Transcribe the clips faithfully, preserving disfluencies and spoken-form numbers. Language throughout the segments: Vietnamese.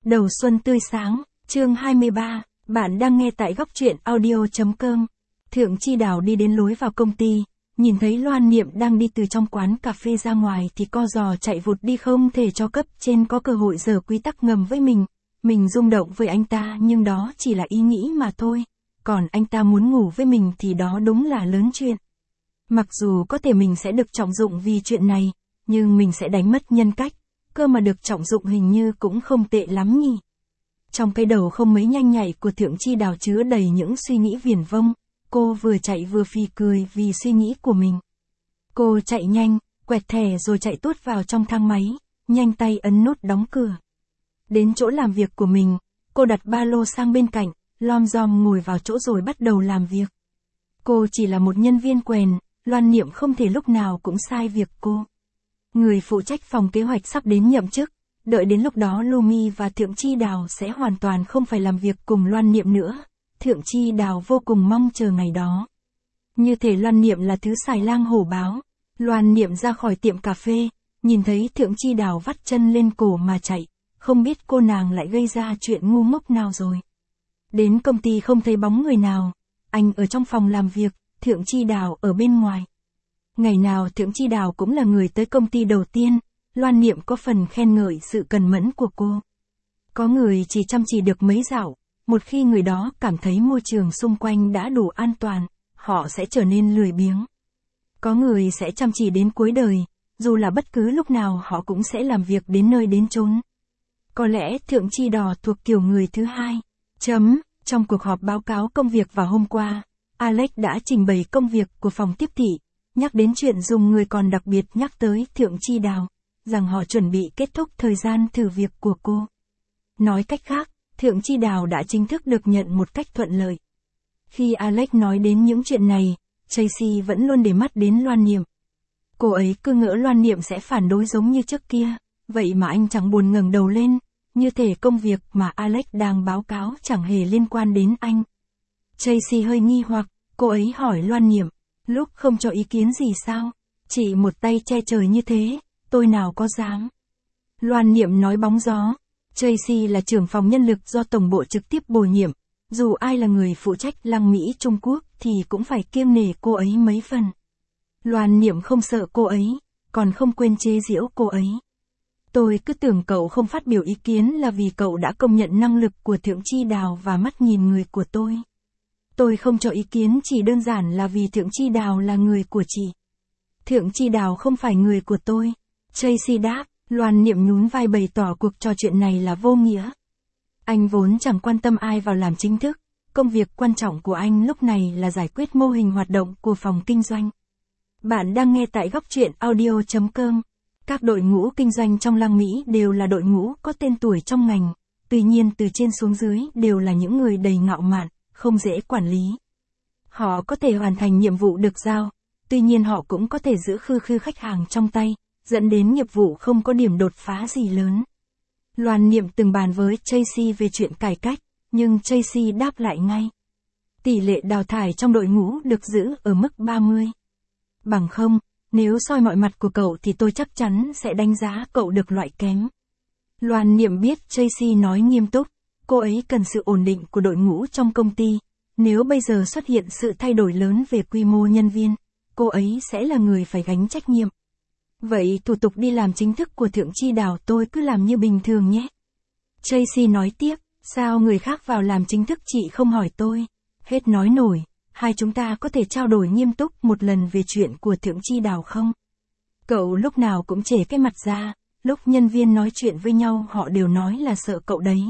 Đầu xuân tươi sáng, chương hai mươi ba, bạn đang nghe tại góc truyện audio.com. Thượng Chi Đào đi đến lối vào công ty, nhìn thấy Loan Niệm đang đi từ trong quán cà phê ra ngoài thì co giò chạy vụt đi không thể cho cấp trên có cơ hội giở quy tắc ngầm với mình. Mình rung động với anh ta nhưng đó chỉ là ý nghĩ mà thôi, còn anh ta muốn ngủ với mình thì đó đúng là lớn chuyện. Mặc dù có thể mình sẽ được trọng dụng vì chuyện này, nhưng mình sẽ đánh mất nhân cách, cơ mà được trọng dụng hình như cũng không tệ lắm nhỉ. Trong cái đầu không mấy nhanh nhạy của Thượng Chi Đào chứa đầy những suy nghĩ viển vông, cô vừa chạy vừa phì cười vì suy nghĩ của mình. Cô chạy nhanh, quẹt thẻ rồi chạy tuốt vào trong thang máy, nhanh tay ấn nút đóng cửa. Đến chỗ làm việc của mình, cô đặt ba lô sang bên cạnh, lom rom ngồi vào chỗ rồi bắt đầu làm việc. Cô chỉ là một nhân viên quèn, Loan Niệm không thể lúc nào cũng sai việc cô. Người phụ trách phòng kế hoạch sắp đến nhậm chức, đợi đến lúc đó Lumi và Thượng Chi Đào sẽ hoàn toàn không phải làm việc cùng Loan Niệm nữa. Thượng Chi Đào vô cùng mong chờ ngày đó. Như thể Loan Niệm là thứ xài lang hổ báo. Loan Niệm ra khỏi tiệm cà phê, nhìn thấy Thượng Chi Đào vắt chân lên cổ mà chạy, không biết cô nàng lại gây ra chuyện ngu ngốc nào rồi. Đến công ty không thấy bóng người nào, anh ở trong phòng làm việc, Thượng Chi Đào ở bên ngoài. Ngày nào Thượng Chi Đào cũng là người tới công ty đầu tiên, Loan Niệm có phần khen ngợi sự cần mẫn của cô. Có người chỉ chăm chỉ được mấy dạo, một khi người đó cảm thấy môi trường xung quanh đã đủ an toàn, họ sẽ trở nên lười biếng. Có người sẽ chăm chỉ đến cuối đời, dù là bất cứ lúc nào họ cũng sẽ làm việc đến nơi đến chốn. Có lẽ Thượng Chi Đào thuộc kiểu người thứ hai. Chấm, trong cuộc họp báo cáo công việc vào hôm qua, Alex đã trình bày công việc của phòng tiếp thị, nhắc đến chuyện dùng người còn đặc biệt nhắc tới Thượng Chi Đào, rằng họ chuẩn bị kết thúc thời gian thử việc của cô. Nói cách khác, Thượng Chi Đào đã chính thức được nhận một cách thuận lợi. Khi Alex nói đến những chuyện này, Tracy vẫn luôn để mắt đến Loan Niệm. Cô ấy cứ ngỡ Loan Niệm sẽ phản đối giống như trước kia, vậy mà anh chẳng buồn ngẩng đầu lên, như thể công việc mà Alex đang báo cáo chẳng hề liên quan đến anh. Tracy hơi nghi hoặc, cô ấy hỏi Loan Niệm, lúc không cho ý kiến gì sao? Chỉ một tay che trời như thế, tôi nào có dám. Loan Niệm nói bóng gió, Tracy là trưởng phòng nhân lực do tổng bộ trực tiếp bổ nhiệm, dù ai là người phụ trách lăng Mỹ Trung Quốc thì cũng phải kiêng nể cô ấy mấy phần. Loan Niệm không sợ cô ấy, còn không quên chế giễu cô ấy. Tôi cứ tưởng cậu không phát biểu ý kiến là vì cậu đã công nhận năng lực của Thượng Chi Đào và mắt nhìn người của tôi. Tôi không cho ý kiến chỉ đơn giản là vì Thượng Chi Đào là người của chị. Thượng Chi Đào không phải người của tôi. Tracy đáp, Loan Niệm nhún vai bày tỏ cuộc trò chuyện này là vô nghĩa. Anh vốn chẳng quan tâm ai vào làm chính thức, công việc quan trọng của anh lúc này là giải quyết mô hình hoạt động của phòng kinh doanh. Bạn đang nghe tại góc truyện audio.com. Các đội ngũ kinh doanh trong lăng Mỹ đều là đội ngũ có tên tuổi trong ngành, tuy nhiên từ trên xuống dưới đều là những người đầy ngạo mạn, không dễ quản lý. Họ có thể hoàn thành nhiệm vụ được giao, tuy nhiên họ cũng có thể giữ khư khư khách hàng trong tay, dẫn đến nghiệp vụ không có điểm đột phá gì lớn. Loan Niệm từng bàn với Tracy về chuyện cải cách, nhưng Tracy đáp lại ngay. Tỷ lệ đào thải trong đội ngũ được giữ ở mức ba mươi. Bằng không, nếu soi mọi mặt của cậu thì tôi chắc chắn sẽ đánh giá cậu được loại kém. Loan Niệm biết Tracy nói nghiêm túc, cô ấy cần sự ổn định của đội ngũ trong công ty. Nếu bây giờ xuất hiện sự thay đổi lớn về quy mô nhân viên, cô ấy sẽ là người phải gánh trách nhiệm. Vậy thủ tục đi làm chính thức của Thượng Chi Đào tôi cứ làm như bình thường nhé. Tracy nói tiếp, sao người khác vào làm chính thức chị không hỏi tôi? Hết nói nổi, hai chúng ta có thể trao đổi nghiêm túc một lần về chuyện của Thượng Chi Đào không? Cậu lúc nào cũng chể cái mặt ra, lúc nhân viên nói chuyện với nhau họ đều nói là sợ cậu đấy.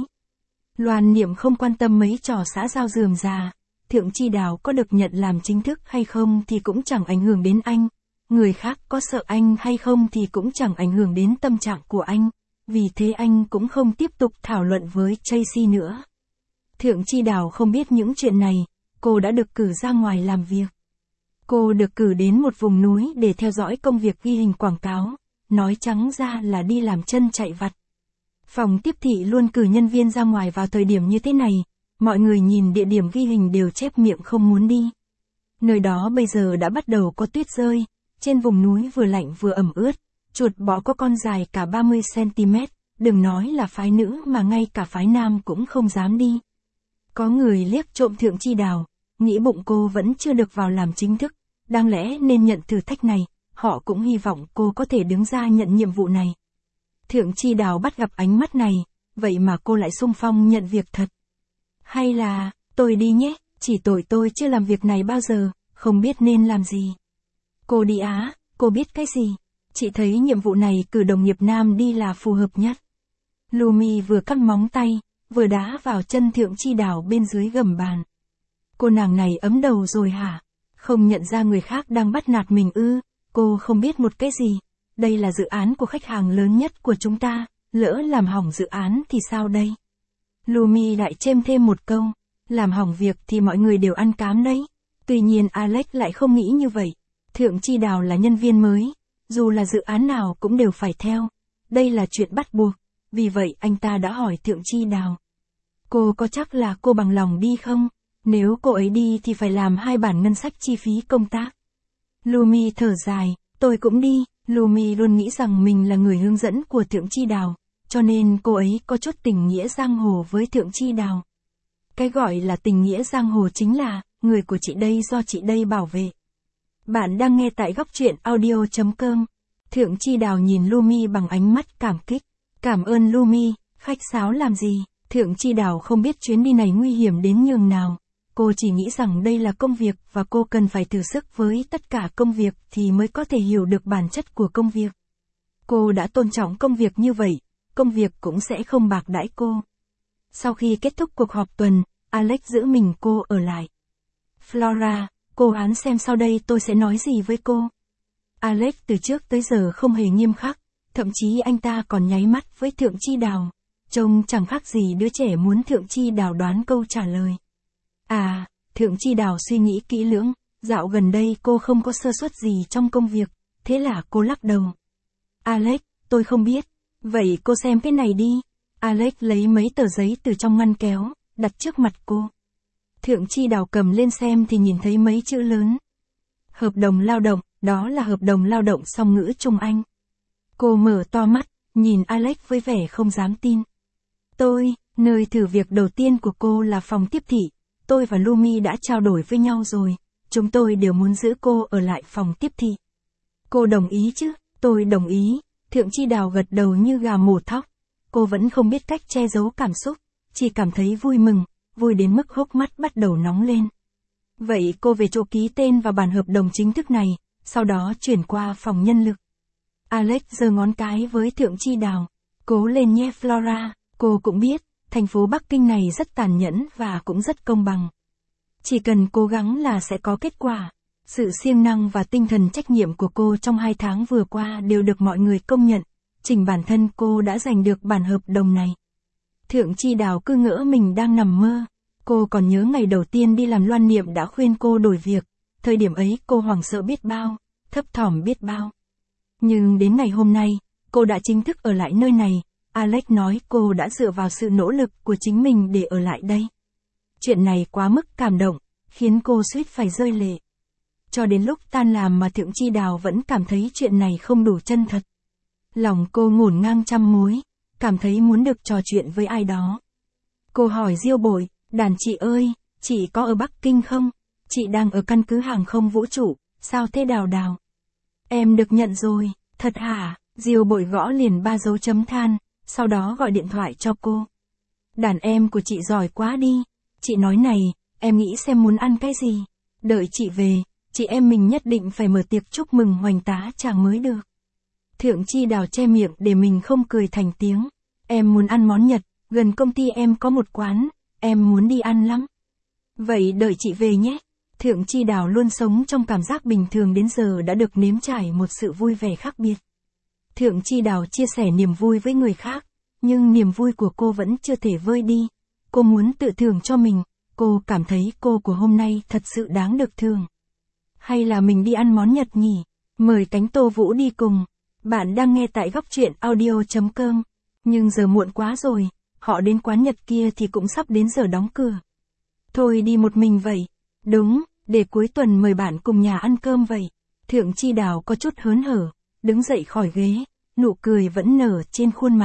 Loan Niệm không quan tâm mấy trò xã giao rườm rà, Thượng Chi Đào có được nhận làm chính thức hay không thì cũng chẳng ảnh hưởng đến anh. Người khác có sợ anh hay không thì cũng chẳng ảnh hưởng đến tâm trạng của anh, vì thế anh cũng không tiếp tục thảo luận với Tracy nữa. Thượng Chi Đào không biết những chuyện này, cô đã được cử ra ngoài làm việc. Cô được cử đến một vùng núi để theo dõi công việc ghi hình quảng cáo, nói trắng ra là đi làm chân chạy vặt. Phòng tiếp thị luôn cử nhân viên ra ngoài vào thời điểm như thế này, mọi người nhìn địa điểm ghi hình đều chép miệng không muốn đi. Nơi đó bây giờ đã bắt đầu có tuyết rơi, trên vùng núi vừa lạnh vừa ẩm ướt, chuột bọ có con dài cả ba mươi xăng ti mét, đừng nói là phái nữ mà ngay cả phái nam cũng không dám đi. Có người liếc trộm Thượng Chi Đào, nghĩ bụng cô vẫn chưa được vào làm chính thức, đáng lẽ nên nhận thử thách này, họ cũng hy vọng cô có thể đứng ra nhận nhiệm vụ này. Thượng Chi Đào bắt gặp ánh mắt này, vậy mà cô lại xung phong nhận việc thật. Hay là, tôi đi nhé, chỉ tội tôi chưa làm việc này bao giờ, không biết nên làm gì. Cô đi á, cô biết cái gì? Chị thấy nhiệm vụ này cử đồng nghiệp nam đi là phù hợp nhất. Lumi vừa cắt móng tay, vừa đá vào chân Thượng Chi Đào bên dưới gầm bàn. Cô nàng này ấm đầu rồi hả? Không nhận ra người khác đang bắt nạt mình ư? Cô không biết một cái gì. Đây là dự án của khách hàng lớn nhất của chúng ta, lỡ làm hỏng dự án thì sao đây? Lumi lại chêm thêm một câu, làm hỏng việc thì mọi người đều ăn cám đấy. Tuy nhiên Alex lại không nghĩ như vậy. Thượng Chi Đào là nhân viên mới, dù là dự án nào cũng đều phải theo. Đây là chuyện bắt buộc, vì vậy anh ta đã hỏi Thượng Chi Đào. Cô có chắc là cô bằng lòng đi không? Nếu cô ấy đi thì phải làm hai bản ngân sách chi phí công tác. Lumi thở dài, tôi cũng đi. Lumi luôn nghĩ rằng mình là người hướng dẫn của Thượng Chi Đào, cho nên cô ấy có chút tình nghĩa giang hồ với Thượng Chi Đào. Cái gọi là tình nghĩa giang hồ chính là, người của chị đây do chị đây bảo vệ. Bạn đang nghe tại góc truyện audio chấm com. Thượng Chi Đào nhìn Lumi bằng ánh mắt cảm kích. Cảm ơn Lumi, khách sáo làm gì? Thượng Chi Đào không biết chuyến đi này nguy hiểm đến nhường nào. Cô chỉ nghĩ rằng đây là công việc và cô cần phải thử sức với tất cả công việc thì mới có thể hiểu được bản chất của công việc. Cô đã tôn trọng công việc như vậy, công việc cũng sẽ không bạc đãi cô. Sau khi kết thúc cuộc họp tuần, Alex giữ mình cô ở lại. Flora, cô án xem sau đây tôi sẽ nói gì với cô. Alex từ trước tới giờ không hề nghiêm khắc, thậm chí anh ta còn nháy mắt với Thượng Chi Đào. Trông chẳng khác gì đứa trẻ muốn Thượng Chi Đào đoán câu trả lời. À, Thượng Chi Đào suy nghĩ kỹ lưỡng, dạo gần đây cô không có sơ suất gì trong công việc, thế là cô lắc đầu. Alex, tôi không biết. Vậy cô xem cái này đi. Alex lấy mấy tờ giấy từ trong ngăn kéo, đặt trước mặt cô. Thượng Chi Đào cầm lên xem thì nhìn thấy mấy chữ lớn. Hợp đồng lao động, đó là hợp đồng lao động song ngữ Trung Anh. Cô mở to mắt, nhìn Alex với vẻ không dám tin. Tôi, nơi thử việc đầu tiên của cô là phòng tiếp thị. Tôi và Lumi đã trao đổi với nhau rồi, chúng tôi đều muốn giữ cô ở lại phòng tiếp thị. Cô đồng ý chứ? Tôi đồng ý. Thượng Chi Đào gật đầu như gà mổ thóc. Cô vẫn không biết cách che giấu cảm xúc, chỉ cảm thấy vui mừng, vui đến mức hốc mắt bắt đầu nóng lên. Vậy cô về chỗ ký tên vào bản hợp đồng chính thức này, sau đó chuyển qua phòng nhân lực. Alex giơ ngón cái với Thượng Chi Đào. Cố lên nhé Flora, cô cũng biết, thành phố Bắc Kinh này rất tàn nhẫn và cũng rất công bằng. Chỉ cần cố gắng là sẽ có kết quả. Sự siêng năng và tinh thần trách nhiệm của cô trong hai tháng vừa qua đều được mọi người công nhận. Chính bản thân cô đã giành được bản hợp đồng này. Thượng Chi Đào cứ ngỡ mình đang nằm mơ. Cô còn nhớ ngày đầu tiên đi làm Loan Niệm đã khuyên cô đổi việc. Thời điểm ấy cô hoảng sợ biết bao, thấp thỏm biết bao. Nhưng đến ngày hôm nay, cô đã chính thức ở lại nơi này. Alex nói cô đã dựa vào sự nỗ lực của chính mình để ở lại đây. Chuyện này quá mức cảm động, khiến cô suýt phải rơi lệ. Cho đến lúc tan làm mà Thượng Chi Đào vẫn cảm thấy chuyện này không đủ chân thật. Lòng cô ngổn ngang trăm mối, cảm thấy muốn được trò chuyện với ai đó. Cô hỏi Diêu Bội, đàn chị ơi, chị có ở Bắc Kinh không? Chị đang ở căn cứ hàng không vũ trụ, sao thế Đào Đào? Em được nhận rồi, thật hả? Diêu Bội gõ liền ba dấu chấm than, sau đó gọi điện thoại cho cô. Đàn em của chị giỏi quá đi. Chị nói này, em nghĩ xem muốn ăn cái gì. Đợi chị về, chị em mình nhất định phải mở tiệc chúc mừng hoành tá chàng mới được. Thượng Chi Đào che miệng để mình không cười thành tiếng. Em muốn ăn món Nhật, gần công ty em có một quán, em muốn đi ăn lắm. Vậy đợi chị về nhé. Thượng Chi Đào luôn sống trong cảm giác bình thường đến giờ đã được nếm trải một sự vui vẻ khác biệt. Thượng Chi Đào chia sẻ niềm vui với người khác, nhưng niềm vui của cô vẫn chưa thể vơi đi. Cô muốn tự thưởng cho mình, cô cảm thấy cô của hôm nay thật sự đáng được thưởng. Hay là mình đi ăn món Nhật nhỉ? Mời Cánh Tô Vũ đi cùng. Bạn đang nghe tại góc truyện audio chấm com. Nhưng giờ muộn quá rồi, họ đến quán Nhật kia thì cũng sắp đến giờ đóng cửa. Thôi đi một mình vậy. Đúng, để cuối tuần mời bạn cùng nhà ăn cơm vậy. Thượng Chi Đào có chút hớn hở, đứng dậy khỏi ghế, nụ cười vẫn nở trên khuôn mặt,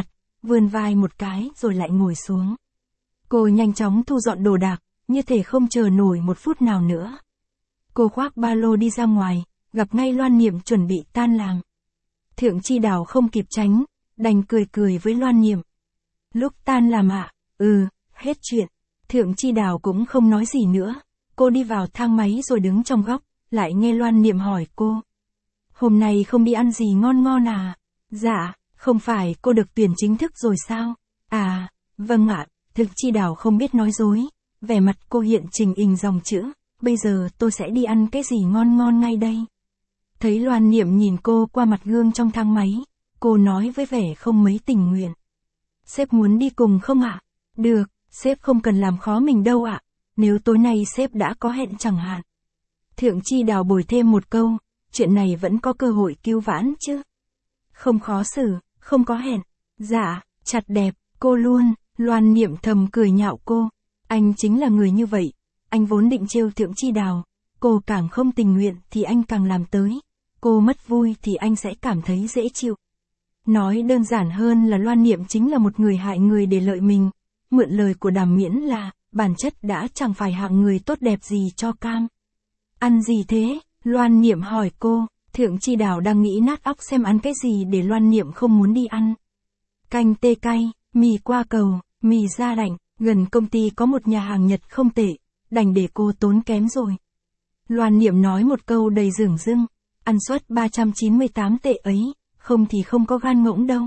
vươn vai một cái rồi lại ngồi xuống. Cô nhanh chóng thu dọn đồ đạc, như thể không chờ nổi một phút nào nữa. Cô khoác ba lô đi ra ngoài, gặp ngay Loan Niệm chuẩn bị tan làm. Thượng Chi Đào không kịp tránh, đành cười cười với Loan Niệm. Lúc tan làm ạ, à? Ừ, hết chuyện. Thượng Chi Đào cũng không nói gì nữa. Cô đi vào thang máy rồi đứng trong góc, lại nghe Loan Niệm hỏi cô. Hôm nay không đi ăn gì ngon ngon à? Dạ, không phải cô được tuyển chính thức rồi sao? À, vâng ạ. Thượng Chi Đào không biết nói dối. Vẻ mặt cô hiện trình hình dòng chữ. Bây giờ tôi sẽ đi ăn cái gì ngon ngon ngay đây. Thấy Loan Niệm nhìn cô qua mặt gương trong thang máy, cô nói với vẻ không mấy tình nguyện. Sếp muốn đi cùng không ạ? Được, sếp không cần làm khó mình đâu ạ. Nếu tối nay sếp đã có hẹn chẳng hạn. Thượng Chi Đào bồi thêm một câu, chuyện này vẫn có cơ hội cứu vãn chứ. Không khó xử, không có hẹn. Dạ, chặt đẹp, cô luôn. Loan Niệm thầm cười nhạo cô. Anh chính là người như vậy. Anh vốn định trêu Thượng Chi Đào. Cô càng không tình nguyện thì anh càng làm tới. Cô mất vui thì anh sẽ cảm thấy dễ chịu. Nói đơn giản hơn là Loan Niệm chính là một người hại người để lợi mình. Mượn lời của Đàm Miễn là, bản chất đã chẳng phải hạng người tốt đẹp gì cho cam. Ăn gì thế? Loan Niệm hỏi cô. Thượng Chi Đào đang nghĩ nát óc xem ăn cái gì để Loan Niệm không muốn đi ăn. Canh tê cay, mì qua cầu, mì da đạnh, gần công ty có một nhà hàng Nhật không tệ, đành để cô tốn kém rồi. Loan Niệm nói một câu đầy dửng dưng, ăn suất ba trăm chín mươi tám tệ ấy, không thì không có gan ngỗng đâu.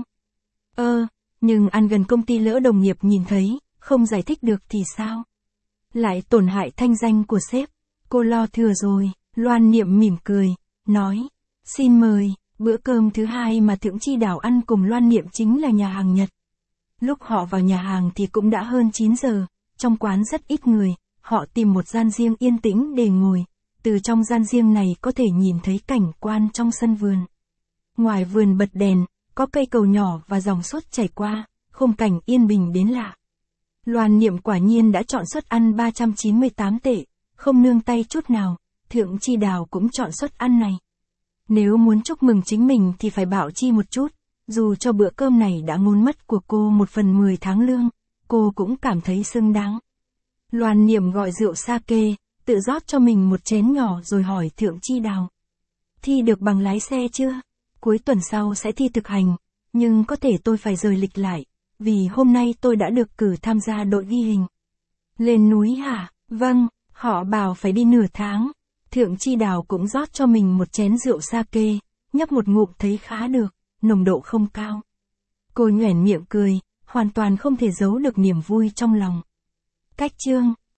Ơ, nhưng ăn gần công ty lỡ đồng nghiệp nhìn thấy, không giải thích được thì sao? Lại tổn hại thanh danh của sếp, cô lo thừa rồi. Loan Niệm mỉm cười, nói, xin mời. Bữa cơm thứ hai mà Thượng Chi Đào ăn cùng Loan Niệm chính là nhà hàng Nhật. Lúc họ vào nhà hàng thì cũng đã hơn chín giờ, trong quán rất ít người, họ tìm một gian riêng yên tĩnh để ngồi. Từ trong gian riêng này có thể nhìn thấy cảnh quan trong sân vườn. Ngoài vườn bật đèn, có cây cầu nhỏ và dòng suốt chảy qua, khung cảnh yên bình đến lạ. Loan Niệm quả nhiên đã chọn suất ăn ba trăm chín mươi tám tệ, không nương tay chút nào. Thượng Chi Đào cũng chọn suất ăn này. Nếu muốn chúc mừng chính mình thì phải bảo chi một chút, dù cho bữa cơm này đã ngốn mất của cô một phần mười tháng lương, cô cũng cảm thấy xứng đáng. Loan Niệm gọi rượu sake, tự rót cho mình một chén nhỏ rồi hỏi Thượng Chi Đào. Thi được bằng lái xe chưa? Cuối tuần sau sẽ thi thực hành, nhưng có thể tôi phải rời lịch lại, vì hôm nay tôi đã được cử tham gia đội ghi hình. Lên núi hả? Vâng, họ bảo phải đi nửa tháng. Thượng Chi Đào cũng rót cho mình một chén rượu sake, nhấp một ngụm thấy khá được, nồng độ không cao. Cô nhoẻn miệng cười, hoàn toàn không thể giấu được niềm vui trong lòng. Cách chương